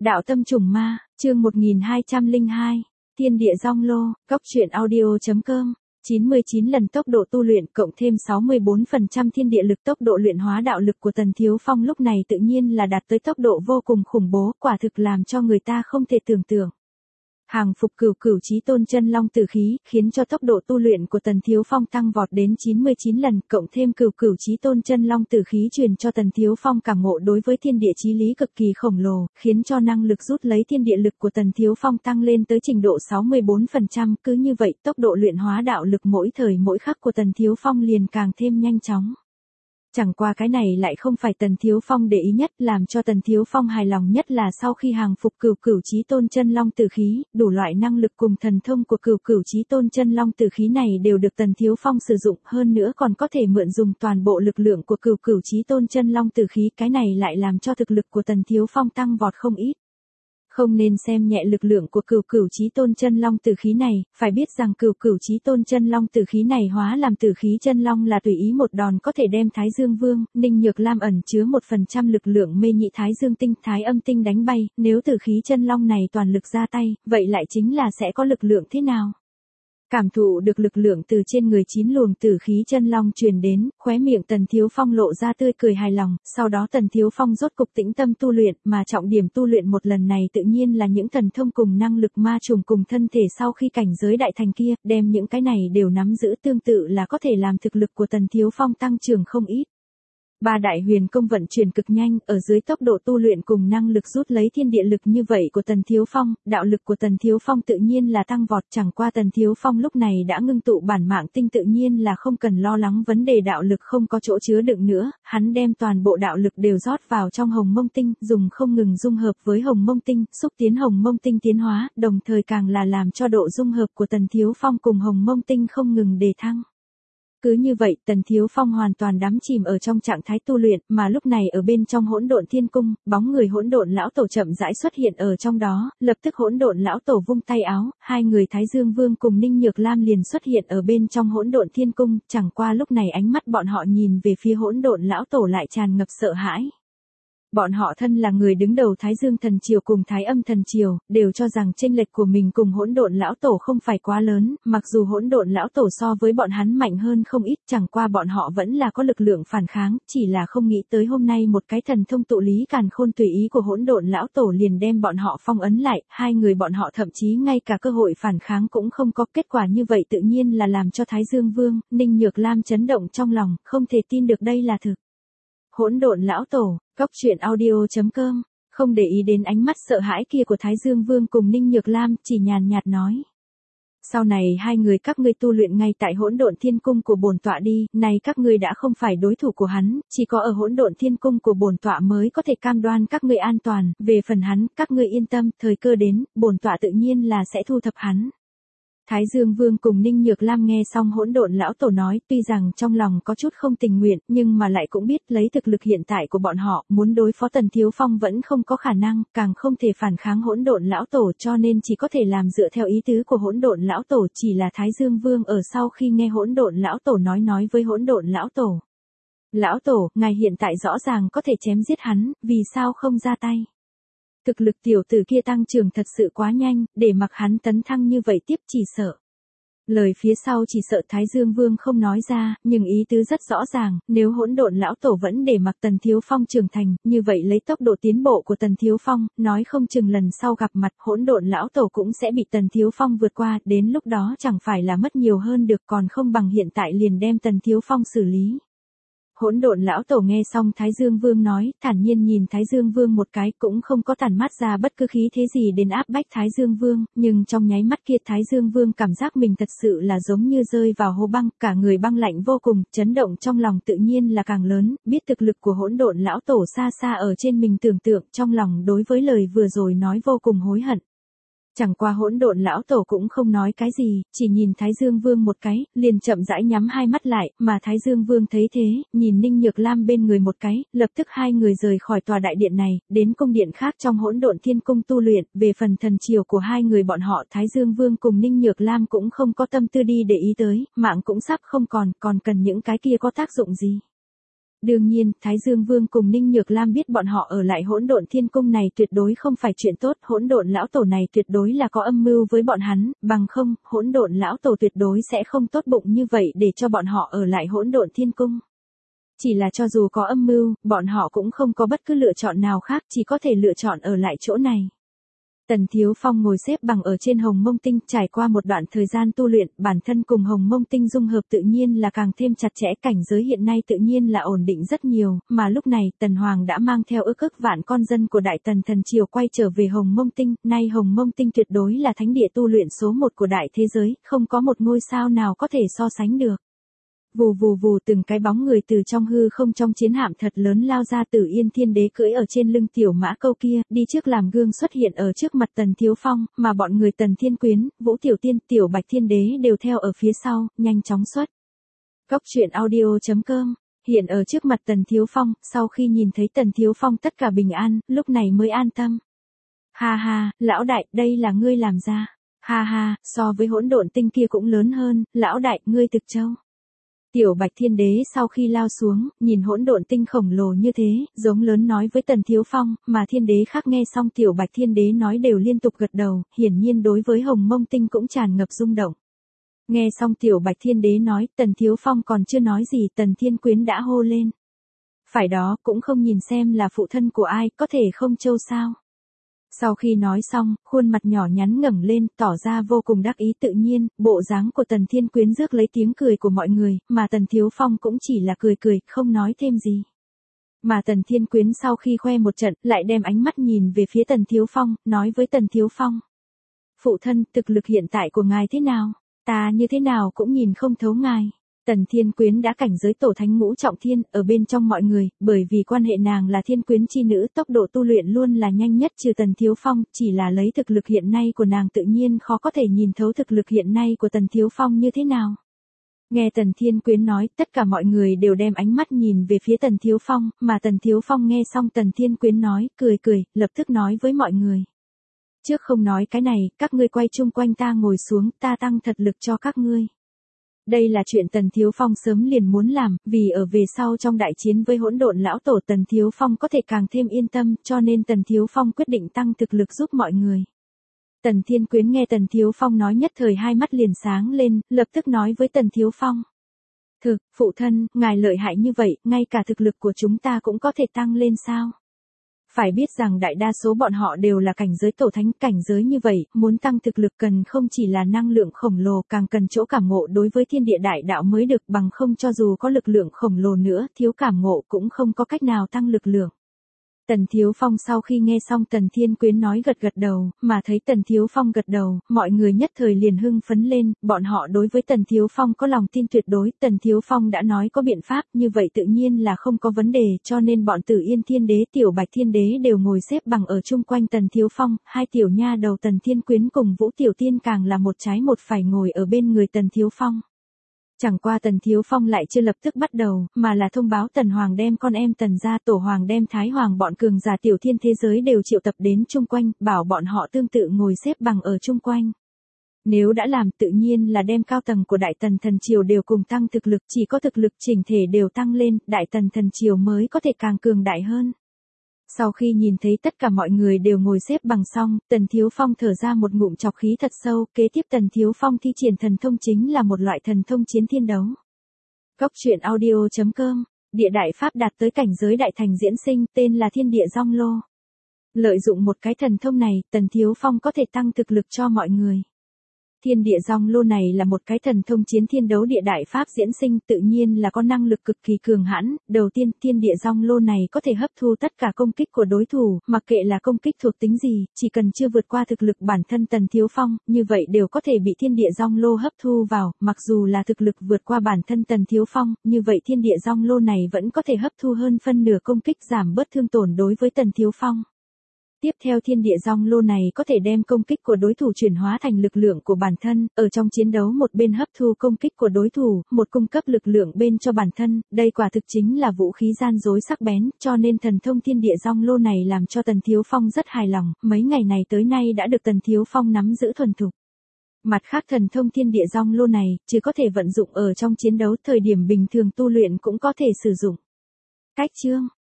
Đạo tâm trùng ma, chương 1202, Thiên địa Giong Lô, Cốc truyện audio.com. 99 lần tốc độ tu luyện cộng thêm 64% thiên địa lực, tốc độ luyện hóa đạo lực của Tần Thiếu Phong lúc này tự nhiên là đạt tới tốc độ vô cùng khủng bố, quả thực làm cho người ta không thể tưởng tượng. Hàng phục cửu chí tôn chân long tử khí, khiến cho tốc độ tu luyện của Tần Thiếu Phong tăng vọt đến 99 lần, cộng thêm cửu chí tôn chân long tử khí truyền cho Tần Thiếu Phong cảm ngộ đối với thiên địa chí lý cực kỳ khổng lồ, khiến cho năng lực rút lấy thiên địa lực của Tần Thiếu Phong tăng lên tới trình độ 64%, cứ như vậy tốc độ luyện hóa đạo lực mỗi thời mỗi khắc của Tần Thiếu Phong liền càng thêm nhanh chóng. Chẳng qua cái này lại không phải Tần Thiếu Phong để ý nhất, làm cho Tần Thiếu Phong hài lòng nhất là sau khi hàng phục cửu chí tôn chân long tử khí, đủ loại năng lực cùng thần thông của cửu chí tôn chân long tử khí này đều được Tần Thiếu Phong sử dụng, hơn nữa còn có thể mượn dùng toàn bộ lực lượng của cửu chí tôn chân long tử khí, cái này lại làm cho thực lực của Tần Thiếu Phong tăng vọt không ít. Không nên xem nhẹ lực lượng của cửu chí tôn chân long tử khí này, phải biết rằng cửu chí tôn chân long tử khí này hóa làm tử khí chân long là tùy ý một đòn có thể đem Thái Dương Vương, Ninh Nhược Lam ẩn chứa 1% lực lượng mê nhị Thái Dương tinh, Thái Âm tinh đánh bay, nếu tử khí chân long này toàn lực ra tay, vậy lại chính là sẽ có lực lượng thế nào? Cảm thụ được lực lượng từ trên người 9 luồng tử khí chân long truyền đến, khóe miệng Tần Thiếu Phong lộ ra tươi cười hài lòng, sau đó Tần Thiếu Phong rốt cục tĩnh tâm tu luyện, mà trọng điểm tu luyện một lần này tự nhiên là những thần thông cùng năng lực ma trùng cùng thân thể sau khi cảnh giới đại thành kia, đem những cái này đều nắm giữ, tương tự là có thể làm thực lực của Tần Thiếu Phong tăng trưởng không ít. Ba đại huyền công vận chuyển cực nhanh, ở dưới tốc độ tu luyện cùng năng lực rút lấy thiên địa lực như vậy của Tần Thiếu Phong, đạo lực của Tần Thiếu Phong tự nhiên là tăng vọt, chẳng qua Tần Thiếu Phong lúc này đã ngưng tụ bản mạng tinh, tự nhiên là không cần lo lắng vấn đề đạo lực không có chỗ chứa đựng nữa, hắn đem toàn bộ đạo lực đều rót vào trong hồng mông tinh, dùng không ngừng dung hợp với hồng mông tinh, xúc tiến hồng mông tinh tiến hóa, đồng thời càng là làm cho độ dung hợp của Tần Thiếu Phong cùng hồng mông tinh không ngừng đề thăng. Cứ như vậy, Tần Thiếu Phong hoàn toàn đắm chìm ở trong trạng thái tu luyện, mà lúc này ở bên trong Hỗn Độn Thiên Cung, bóng người Hỗn Độn lão tổ chậm rãi xuất hiện ở trong đó, lập tức Hỗn Độn lão tổ vung tay áo, hai người Thái Dương Vương cùng Ninh Nhược Lam liền xuất hiện ở bên trong Hỗn Độn Thiên Cung, chẳng qua lúc này ánh mắt bọn họ nhìn về phía Hỗn Độn lão tổ lại tràn ngập sợ hãi. Bọn họ thân là người đứng đầu Thái Dương thần triều cùng Thái Âm thần triều, đều cho rằng chênh lệch của mình cùng Hỗn Độn lão tổ không phải quá lớn, mặc dù Hỗn Độn lão tổ so với bọn hắn mạnh hơn không ít, chẳng qua bọn họ vẫn là có lực lượng phản kháng, chỉ là không nghĩ tới hôm nay một cái thần thông tụ lý càn khôn tùy ý của Hỗn Độn lão tổ liền đem bọn họ phong ấn lại, hai người bọn họ thậm chí ngay cả cơ hội phản kháng cũng không có, kết quả như vậy tự nhiên là làm cho Thái Dương Vương, Ninh Nhược Lam chấn động trong lòng, không thể tin được đây là thực. Hỗn Độn lão tổ, Cốc truyện audio.com, không để ý đến ánh mắt sợ hãi kia của Thái Dương Vương cùng Ninh Nhược Lam, chỉ nhàn nhạt nói. Sau này hai người các ngươi tu luyện ngay tại Hỗn Độn Thiên Cung của bổn tọa đi, này các ngươi đã không phải đối thủ của hắn, chỉ có ở Hỗn Độn Thiên Cung của bổn tọa mới có thể cam đoan các ngươi an toàn, về phần hắn, các ngươi yên tâm, thời cơ đến, bổn tọa tự nhiên là sẽ thu thập hắn. Thái Dương Vương cùng Ninh Nhược Lam nghe xong Hỗn Độn lão tổ nói, tuy rằng trong lòng có chút không tình nguyện, nhưng mà lại cũng biết lấy thực lực hiện tại của bọn họ, muốn đối phó Tần Thiếu Phong vẫn không có khả năng, càng không thể phản kháng Hỗn Độn lão tổ, cho nên chỉ có thể làm dựa theo ý tứ của Hỗn Độn lão tổ, chỉ là Thái Dương Vương ở sau khi nghe Hỗn Độn lão tổ nói với Hỗn Độn lão tổ. Lão tổ, ngài hiện tại rõ ràng có thể chém giết hắn, vì sao không ra tay? Thực lực tiểu tử kia tăng trưởng thật sự quá nhanh, để mặc hắn tấn thăng như vậy tiếp chỉ sợ. Lời phía sau chỉ sợ Thái Dương Vương không nói ra, nhưng ý tứ rất rõ ràng, nếu Hỗn Độn lão tổ vẫn để mặc Tần Thiếu Phong trưởng thành, như vậy lấy tốc độ tiến bộ của Tần Thiếu Phong, nói không chừng lần sau gặp mặt Hỗn Độn lão tổ cũng sẽ bị Tần Thiếu Phong vượt qua, đến lúc đó chẳng phải là mất nhiều hơn được, còn không bằng hiện tại liền đem Tần Thiếu Phong xử lý. Hỗn Độn lão tổ nghe xong Thái Dương Vương nói, thản nhiên nhìn Thái Dương Vương một cái, cũng không có tản mát ra bất cứ khí thế gì đến áp bách Thái Dương Vương, nhưng trong nháy mắt kia Thái Dương Vương cảm giác mình thật sự là giống như rơi vào hố băng, cả người băng lạnh vô cùng, chấn động trong lòng tự nhiên là càng lớn, biết thực lực của Hỗn Độn lão tổ xa xa ở trên mình tưởng tượng, trong lòng đối với lời vừa rồi nói vô cùng hối hận. Chẳng qua Hỗn Độn lão tổ cũng không nói cái gì, chỉ nhìn Thái Dương Vương một cái, liền chậm rãi nhắm hai mắt lại, mà Thái Dương Vương thấy thế, nhìn Ninh Nhược Lam bên người một cái, lập tức hai người rời khỏi tòa đại điện này, đến cung điện khác trong Hỗn Độn Thiên Cung tu luyện, về phần thần triều của hai người bọn họ Thái Dương Vương cùng Ninh Nhược Lam cũng không có tâm tư đi để ý tới, mạng cũng sắp không còn cần những cái kia có tác dụng gì. Đương nhiên, Thái Dương Vương cùng Ninh Nhược Lam biết bọn họ ở lại hỗn độn thiên cung này tuyệt đối không phải chuyện tốt, hỗn độn lão tổ này tuyệt đối là có âm mưu với bọn hắn, bằng không, hỗn độn lão tổ tuyệt đối sẽ không tốt bụng như vậy để cho bọn họ ở lại hỗn độn thiên cung. Chỉ là cho dù có âm mưu, bọn họ cũng không có bất cứ lựa chọn nào khác, chỉ có thể lựa chọn ở lại chỗ này. Tần Thiếu Phong ngồi xếp bằng ở trên Hồng Mông Tinh, trải qua một đoạn thời gian tu luyện, bản thân cùng Hồng Mông Tinh dung hợp tự nhiên là càng thêm chặt chẽ, cảnh giới hiện nay tự nhiên là ổn định rất nhiều, mà lúc này, Tần Hoàng đã mang theo ức vạn con dân của Đại Tần thần triều quay trở về Hồng Mông Tinh, nay Hồng Mông Tinh tuyệt đối là thánh địa tu luyện số 1 của đại thế giới, không có một ngôi sao nào có thể so sánh được. Vù vù vù, từng cái bóng người từ trong hư không trong chiến hạm thật lớn lao ra, Tử Yên Thiên Đế cưỡi ở trên lưng tiểu mã câu kia, đi trước làm gương xuất hiện ở trước mặt Tần Thiếu Phong, mà bọn người Tần Thiên Quyến, Vũ Tiểu Tiên, Tiểu Bạch Thiên Đế đều theo ở phía sau, nhanh chóng xuất. Cốc truyện audio.com hiện ở trước mặt Tần Thiếu Phong, sau khi nhìn thấy Tần Thiếu Phong tất cả bình an, lúc này mới an tâm. Ha ha, lão đại, đây là ngươi làm ra. Ha ha, so với hỗn độn tinh kia cũng lớn hơn, lão đại, ngươi thực châu. Tiểu Bạch Thiên Đế sau khi lao xuống, nhìn hỗn độn tinh khổng lồ như thế, giống lớn nói với Tần Thiếu Phong, mà Thiên Đế khác nghe xong Tiểu Bạch Thiên Đế nói đều liên tục gật đầu, hiển nhiên đối với Hồng Mông Tinh cũng tràn ngập rung động. Nghe xong Tiểu Bạch Thiên Đế nói, Tần Thiếu Phong còn chưa nói gì, Tần Thiên Quyến đã hô lên. Phải đó, cũng không nhìn xem là phụ thân của ai, có thể không châu sao. Sau khi nói xong, khuôn mặt nhỏ nhắn ngẩng lên, tỏ ra vô cùng đắc ý, tự nhiên, bộ dáng của Tần Thiên Quyến rước lấy tiếng cười của mọi người, mà Tần Thiếu Phong cũng chỉ là cười cười, không nói thêm gì. Mà Tần Thiên Quyến sau khi khoe một trận, lại đem ánh mắt nhìn về phía Tần Thiếu Phong, nói với Tần Thiếu Phong. Phụ thân, thực lực hiện tại của ngài thế nào? Ta như thế nào cũng nhìn không thấu ngài. Tần Thiên Quyến đã cảnh giới tổ thánh ngũ trọng thiên, ở bên trong mọi người, bởi vì quan hệ nàng là Thiên Quyến chi nữ, tốc độ tu luyện luôn là nhanh nhất trừ Tần Thiếu Phong, chỉ là lấy thực lực hiện nay của nàng tự nhiên khó có thể nhìn thấu thực lực hiện nay của Tần Thiếu Phong như thế nào. Nghe Tần Thiên Quyến nói, tất cả mọi người đều đem ánh mắt nhìn về phía Tần Thiếu Phong, mà Tần Thiếu Phong nghe xong Tần Thiên Quyến nói, cười cười, lập tức nói với mọi người. Trước không nói cái này, các ngươi quay chung quanh ta ngồi xuống, ta tăng thật lực cho các ngươi. Đây là chuyện Tần Thiếu Phong sớm liền muốn làm, vì ở về sau trong đại chiến với hỗn độn lão tổ Tần Thiếu Phong có thể càng thêm yên tâm, cho nên Tần Thiếu Phong quyết định tăng thực lực giúp mọi người. Tần Thiên Quyến nghe Tần Thiếu Phong nói nhất thời hai mắt liền sáng lên, lập tức nói với Tần Thiếu Phong. Thực, phụ thân, ngài lợi hại như vậy, ngay cả thực lực của chúng ta cũng có thể tăng lên sao? Phải biết rằng đại đa số bọn họ đều là cảnh giới tổ thánh, cảnh giới như vậy, muốn tăng thực lực cần không chỉ là năng lượng khổng lồ, càng cần chỗ cảm ngộ đối với thiên địa đại đạo mới được, bằng không cho dù có lực lượng khổng lồ nữa, thiếu cảm ngộ cũng không có cách nào tăng lực lượng. Tần Thiếu Phong sau khi nghe xong Tần Thiên Quyến nói gật gật đầu, mà thấy Tần Thiếu Phong gật đầu, mọi người nhất thời liền hưng phấn lên, bọn họ đối với Tần Thiếu Phong có lòng tin tuyệt đối, Tần Thiếu Phong đã nói có biện pháp, như vậy tự nhiên là không có vấn đề, cho nên bọn Tử Yên Thiên Đế, Tiểu Bạch Thiên Đế đều ngồi xếp bằng ở chung quanh Tần Thiếu Phong, hai tiểu nha đầu Tần Thiên Quyến cùng Vũ Tiểu Tiên càng là một trái một phải ngồi ở bên người Tần Thiếu Phong. Chẳng qua Tần Thiếu Phong lại chưa lập tức bắt đầu, mà là thông báo Tần Hoàng đem con em Tần gia, Tổ Hoàng đem Thái Hoàng bọn cường giả tiểu thiên thế giới đều triệu tập đến chung quanh, bảo bọn họ tương tự ngồi xếp bằng ở chung quanh. Nếu đã làm tự nhiên là đem cao tầng của Đại Tần thần triều đều cùng tăng thực lực, chỉ có thực lực chỉnh thể đều tăng lên, Đại Tần thần triều mới có thể càng cường đại hơn. Sau khi nhìn thấy tất cả mọi người đều ngồi xếp bằng xong, Tần Thiếu Phong thở ra một ngụm trọc khí thật sâu, kế tiếp Tần Thiếu Phong thi triển thần thông chính là một loại thần thông chiến thiên đấu. Cốc truyện audio.com, địa đại pháp đạt tới cảnh giới đại thành diễn sinh, tên là Thiên Địa Rong Lô. Lợi dụng một cái thần thông này, Tần Thiếu Phong có thể tăng thực lực cho mọi người. Thiên Địa Rong Lô này là một cái thần thông chiến thiên đấu địa đại pháp diễn sinh, tự nhiên là có năng lực cực kỳ cường hãn. Đầu tiên, Thiên Địa Rong Lô này có thể hấp thu tất cả công kích của đối thủ, mặc kệ là công kích thuộc tính gì, chỉ cần chưa vượt qua thực lực bản thân Tần Thiếu Phong, như vậy đều có thể bị Thiên Địa Rong Lô hấp thu vào, mặc dù là thực lực vượt qua bản thân Tần Thiếu Phong, như vậy Thiên Địa Rong Lô này vẫn có thể hấp thu hơn phân nửa công kích, giảm bớt thương tổn đối với Tần Thiếu Phong. Tiếp theo Thiên Địa Rong Lô này có thể đem công kích của đối thủ chuyển hóa thành lực lượng của bản thân, ở trong chiến đấu một bên hấp thu công kích của đối thủ, một cung cấp lực lượng bên cho bản thân, đây quả thực chính là vũ khí gian dối sắc bén, cho nên thần thông Thiên Địa Rong Lô này làm cho Tần Thiếu Phong rất hài lòng, mấy ngày này tới nay đã được Tần Thiếu Phong nắm giữ thuần thục. Mặt khác thần thông Thiên Địa Rong Lô này, chứ có thể vận dụng ở trong chiến đấu, thời điểm bình thường tu luyện cũng có thể sử dụng. Cách chương